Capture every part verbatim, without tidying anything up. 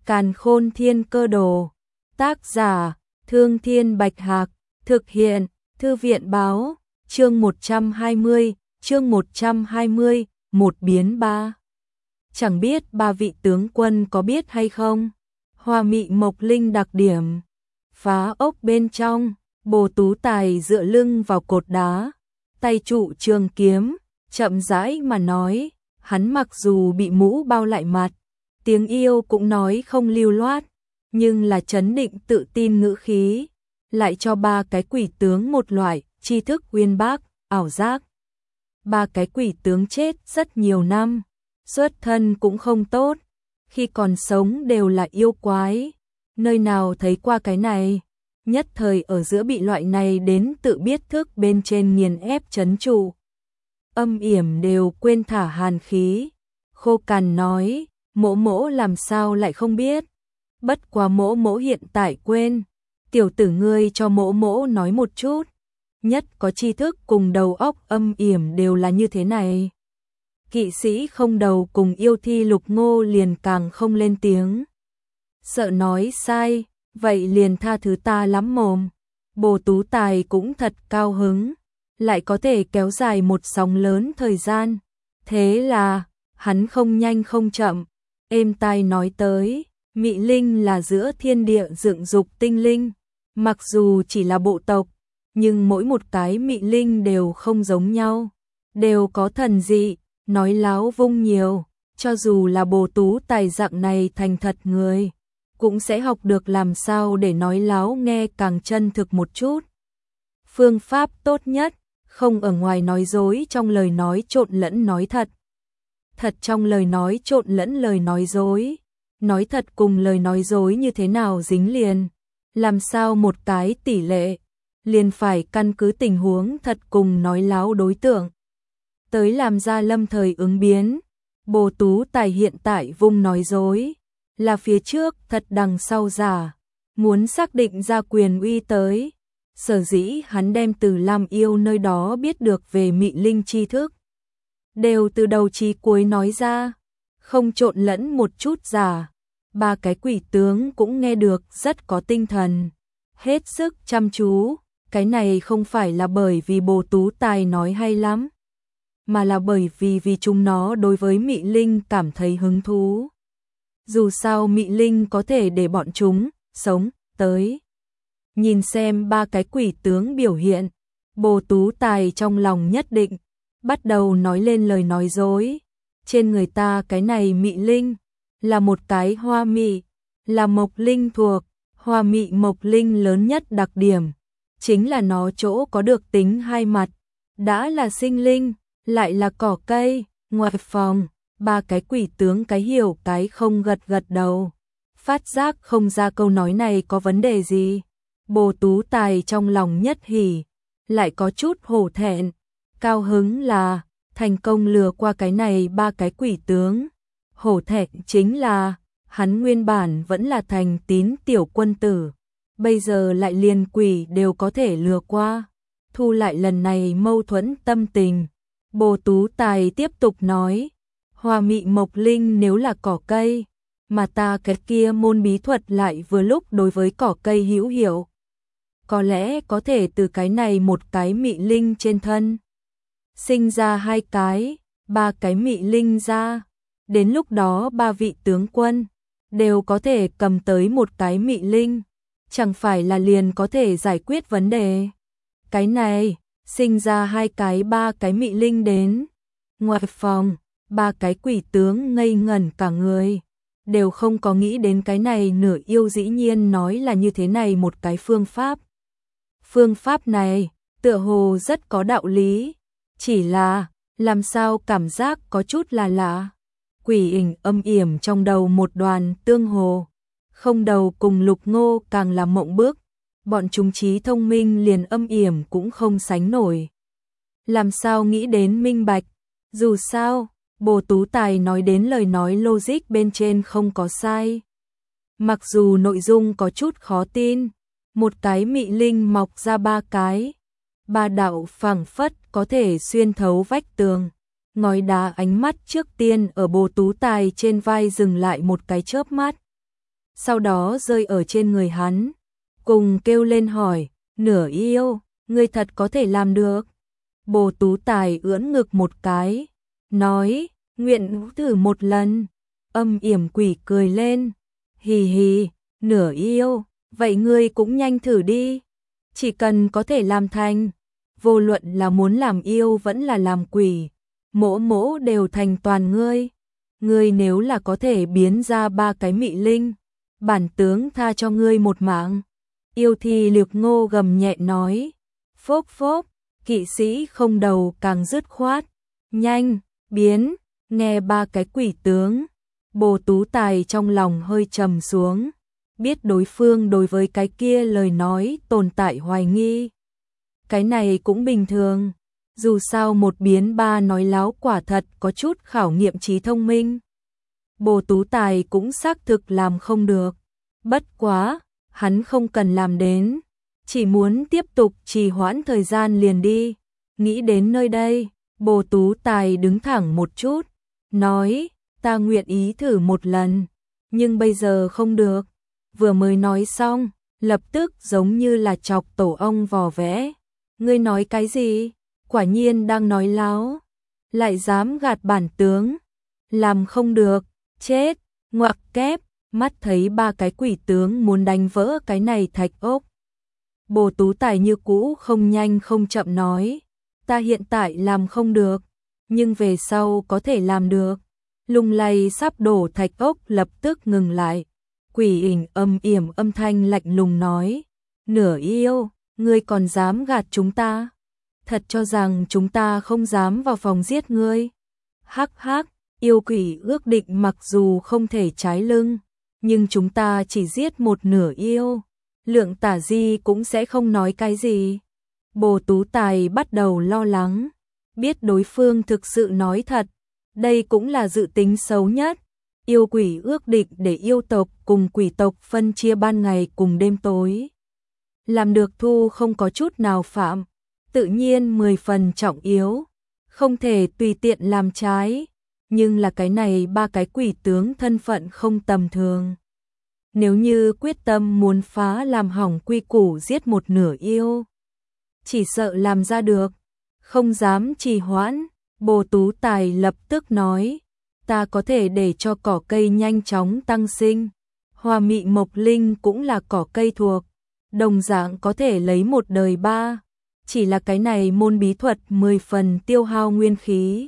Càn Khôn Thiên Cơ Đồ. Tác giả: Thương Thiên Bạch Hạc. Thực hiện: Thư viện báo. Chương một trăm hai mươi, chương một trăm hai mươi, một biến ba. Chẳng biết ba vị tướng quân có biết hay không? Hoa mị mộc linh đặc điểm. Phá ốc bên trong, Bồ Tú Tài dựa lưng vào cột đá, tay trụ trường kiếm, chậm rãi mà nói. Hắn mặc dù bị mũ bao lại mặt, tiếng yêu cũng nói không lưu loát, nhưng là trấn định tự tin ngữ khí, lại cho ba cái quỷ tướng một loại tri thức uyên bác, ảo giác. Ba cái quỷ tướng chết rất nhiều năm, xuất thân cũng không tốt, khi còn sống đều là yêu quái, nơi nào thấy qua cái này, nhất thời ở giữa bị loại này đến tự biết thức bên trên nghiền ép trấn trụ. Âm yểm đều quên thả hàn khí, khô cằn nói, mỗ mỗ làm sao lại không biết, bất quá mỗ mỗ hiện tại quên, tiểu tử ngươi cho mỗ mỗ nói một chút, nhất có tri thức cùng đầu óc âm yểm đều là như thế này. Kỵ sĩ không đầu cùng yêu thi Lục Ngô liền càng không lên tiếng. Sợ nói sai, vậy liền tha thứ ta lắm mồm. Bồ Tú Tài cũng thật cao hứng, lại có thể kéo dài một sóng lớn thời gian. Thế là, hắn không nhanh không chậm, êm tai nói tới, Mị Linh là giữa thiên địa dựng dục tinh linh, mặc dù chỉ là bộ tộc, nhưng mỗi một cái Mị Linh đều không giống nhau, đều có thần dị, nói láo vung nhiều, cho dù là Bồ Tú Tài dạng này thành thật người, cũng sẽ học được làm sao để nói láo nghe càng chân thực một chút. Phương pháp tốt nhất, không ở ngoài nói dối trong lời nói trộn lẫn nói thật. Thật trong lời nói trộn lẫn lời nói dối. Nói thật cùng lời nói dối như thế nào dính liền. Làm sao một cái tỷ lệ, liền phải căn cứ tình huống thật cùng nói láo đối tượng. Tới làm ra lâm thời ứng biến. Bồ Tú Tài hiện tại vung nói dối, là phía trước thật đằng sau giả, muốn xác định ra quyền uy tới. Sở dĩ hắn đem từ Lam Yêu nơi đó biết được về Mị Linh tri thức, đều từ đầu chí cuối nói ra, không trộn lẫn một chút giả. Ba cái quỷ tướng cũng nghe được rất có tinh thần, hết sức chăm chú. Cái này không phải là bởi vì Bồ Tú Tài nói hay lắm, mà là bởi vì vì chúng nó đối với Mị Linh cảm thấy hứng thú. Dù sao Mị Linh có thể để bọn chúng sống tới. Nhìn xem ba cái quỷ tướng biểu hiện, Bồ Tú Tài trong lòng nhất định, bắt đầu nói lên lời nói dối. Trên người ta cái này Mị Linh, là một cái hoa mị, là mộc linh thuộc, hoa mị mộc linh lớn nhất đặc điểm, chính là nó chỗ có được tính hai mặt, đã là sinh linh, lại là cỏ cây. Ngoài phòng, ba cái quỷ tướng cái hiểu cái không gật gật đầu, phát giác không ra câu nói này có vấn đề gì. Bồ Tú Tài trong lòng nhất hỉ, lại có chút hổ thẹn, cao hứng là thành công lừa qua cái này ba cái quỷ tướng. Hổ thẹn chính là hắn nguyên bản vẫn là thành tín tiểu quân tử, bây giờ lại liền quỷ đều có thể lừa qua. Thu lại lần này mâu thuẫn tâm tình, Bồ Tú Tài tiếp tục nói, hoa mị mộc linh nếu là cỏ cây, mà ta cái kia môn bí thuật lại vừa lúc đối với cỏ cây hữu hiệu, có lẽ có thể từ cái này một cái Mị Linh trên thân sinh ra hai cái, ba cái Mị Linh ra. Đến lúc đó ba vị tướng quân đều có thể cầm tới một cái Mị Linh, chẳng phải là liền có thể giải quyết vấn đề. Cái này, sinh ra hai cái ba cái Mị Linh đến. Ngoài phòng, ba cái quỷ tướng ngây ngẩn cả người, đều không có nghĩ đến cái này nửa yêu dĩ nhiên nói là như thế này một cái phương pháp. Phương pháp này, tựa hồ rất có đạo lý, chỉ là, làm sao cảm giác có chút là lạ. Quỷ ảnh âm yểm trong đầu một đoàn tương hồ, không đầu cùng Lục Ngô càng là mộng bước, bọn chúng trí thông minh liền âm yểm cũng không sánh nổi. Làm sao nghĩ đến minh bạch, dù sao, Bồ Tú Tài nói đến lời nói logic bên trên không có sai. Mặc dù nội dung có chút khó tin, một cái Mị Linh mọc ra ba cái, ba đạo phảng phất có thể xuyên thấu vách tường. Ngói đá ánh mắt trước tiên ở Bồ Tú Tài trên vai dừng lại một cái chớp mắt. sau đó rơi ở trên người hắn, cùng kêu lên hỏi, nửa yêu, ngươi thật có thể làm được. Bồ Tú Tài ưỡn ngực một cái, nói, nguyện thử một lần. Âm yểm quỷ cười lên, hì hì, nửa yêu, vậy ngươi cũng nhanh thử đi. Chỉ cần có thể làm thành, vô luận là muốn làm yêu vẫn là làm quỷ, mỗ mỗ đều thành toàn ngươi. Ngươi nếu là có thể biến ra ba cái mị linh, bản tướng tha cho ngươi một mạng. Yêu Thi Lược Ngô gầm nhẹ nói, phốp phốp, kỵ sĩ không đầu càng dứt khoát, nhanh, biến, nghe ba cái quỷ tướng. Bồ Tú Tài trong lòng hơi trầm xuống, biết đối phương đối với cái kia lời nói tồn tại hoài nghi. Cái này cũng bình thường, dù sao một biến ba nói láo quả thật có chút khảo nghiệm trí thông minh. Bồ Tú Tài cũng xác thực làm không được, bất quá, hắn không cần làm đến, chỉ muốn tiếp tục trì hoãn thời gian liền đi. Nghĩ đến nơi đây, Bồ Tú Tài đứng thẳng một chút, nói, ta nguyện ý thử một lần, nhưng bây giờ không được. Vừa mới nói xong, lập tức giống như là chọc tổ ong vò vẽ. Ngươi nói cái gì? Quả nhiên đang nói láo, lại dám gạt bản tướng, làm không được, chết, ngoặc kép, mắt thấy ba cái quỷ tướng muốn đánh vỡ cái này thạch ốc. Bồ Tú Tài như cũ không nhanh không chậm nói, ta hiện tại làm không được, nhưng về sau có thể làm được. Lung lay sắp đổ thạch ốc lập tức ngừng lại, quỷ ỉnh âm yểm âm thanh lạnh lùng nói, nửa yêu, ngươi còn dám gạt chúng ta? Thật cho rằng chúng ta không dám vào phòng giết ngươi? Hắc hắc, yêu quỷ ước định mặc dù không thể trái lưng, nhưng chúng ta chỉ giết một nửa yêu, Lượng Tả Di cũng sẽ không nói cái gì. Bồ Tú Tài bắt đầu lo lắng, biết đối phương thực sự nói thật, đây cũng là dự tính xấu nhất. Yêu quỷ ước định để yêu tộc cùng quỷ tộc phân chia ban ngày cùng đêm tối. Làm được thu không có chút nào phạm, tự nhiên mười phần trọng yếu, không thể tùy tiện làm trái, nhưng là cái này ba cái quỷ tướng thân phận không tầm thường. Nếu như quyết tâm muốn phá làm hỏng quy củ giết một nửa yêu, chỉ sợ làm ra được, không dám trì hoãn. Bồ Tú Tài lập tức nói, ta có thể để cho cỏ cây nhanh chóng tăng sinh, hoa mị mộc linh cũng là cỏ cây thuộc, đồng dạng có thể lấy một đời ba, chỉ là cái này môn bí thuật mười phần tiêu hao nguyên khí.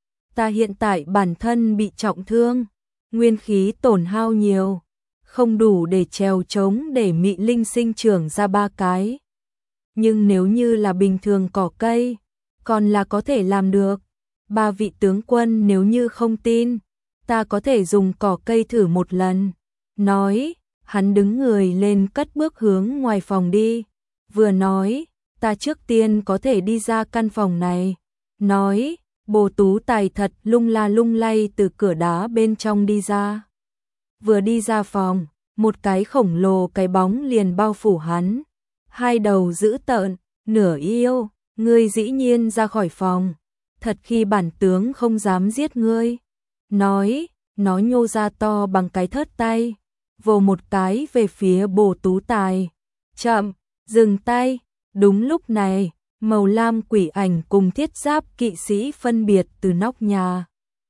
Ta hiện tại bản thân bị trọng thương, nguyên khí tổn hao nhiều, không đủ để trèo trống để mị linh sinh trưởng ra ba cái. Nhưng nếu như là bình thường cỏ cây, còn là có thể làm được. Ba vị tướng quân nếu như không tin, ta có thể dùng cỏ cây thử một lần. Nói, hắn đứng người lên cất bước hướng ngoài phòng đi. Vừa nói, ta trước tiên có thể đi ra căn phòng này. Nói, Bồ Tú Tài thật lung la lung lay từ cửa đá bên trong đi ra. Vừa đi ra phòng, một cái khổng lồ cái bóng liền bao phủ hắn. Hai đầu dữ tợn, nửa yêu, ngươi dĩ nhiên ra khỏi phòng. Thật khi bản tướng không dám giết ngươi. Nói, nó nhô ra to bằng cái thớt tay, vồ một cái về phía Bồ Tú Tài. Chậm, dừng tay. Đúng lúc này, màu lam quỷ ảnh cùng thiết giáp kỵ sĩ phân biệt từ nóc nhà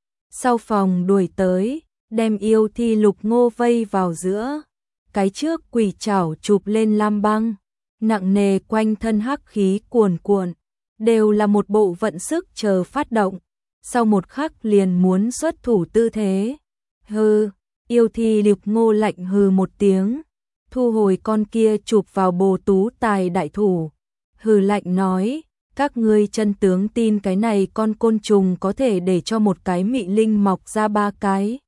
sau phòng đuổi tới, đem Yêu Thi Lục Ngô vây vào giữa. Cái trước quỷ chảo chụp lên lam băng, nặng nề quanh thân hắc khí cuồn cuộn, đều là một bộ vận sức chờ phát động, sau một khắc liền muốn xuất thủ tư thế. Hừ, Yêu Thi Lục Ngô lạnh hừ một tiếng, thu hồi con kia chụp vào Bồ Tú Tài đại thủ, hừ lạnh nói, các ngươi chân tướng tin cái này con côn trùng có thể để cho một cái mị linh mọc ra ba cái.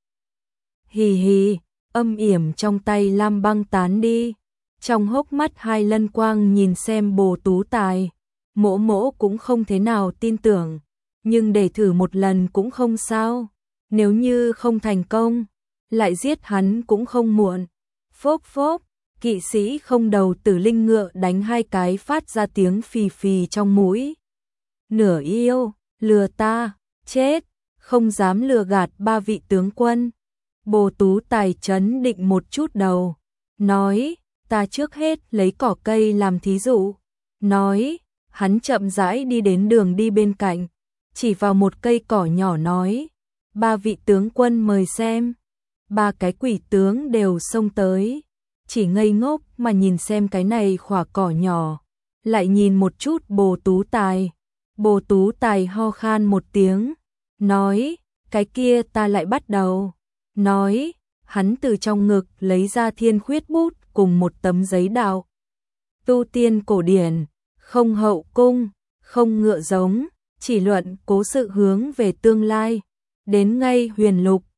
Hì hì, âm yểm trong tay lam băng tán đi, trong hốc mắt hai lân quang nhìn xem Bồ Tú Tài. Mỗ mỗ cũng không thế nào tin tưởng, nhưng để thử một lần cũng không sao, nếu như không thành công, lại giết hắn cũng không muộn. Phốp phốp, kỵ sĩ không đầu tử linh ngựa đánh hai cái phát ra tiếng phì phì trong mũi. Nửa yêu, lừa ta, chết, không dám lừa gạt ba vị tướng quân. Bồ Tú Tài trấn định một chút đầu, nói, ta trước hết lấy cỏ cây làm thí dụ. Nói, hắn chậm rãi đi đến đường đi bên cạnh, chỉ vào một cây cỏ nhỏ nói, ba vị tướng quân mời xem. Ba cái quỷ tướng đều xông tới, chỉ ngây ngốc mà nhìn xem cái này khỏa cỏ nhỏ, lại nhìn một chút Bồ Tú Tài. Bồ Tú Tài ho khan một tiếng, nói, cái kia ta lại bắt đầu. Nói, hắn từ trong ngực lấy ra thiên khuyết bút cùng một tấm giấy đạo. Tu tiên cổ điển, không hậu cung, không ngựa giống, chỉ luận cố sự hướng về tương lai. Đến ngay huyền lục,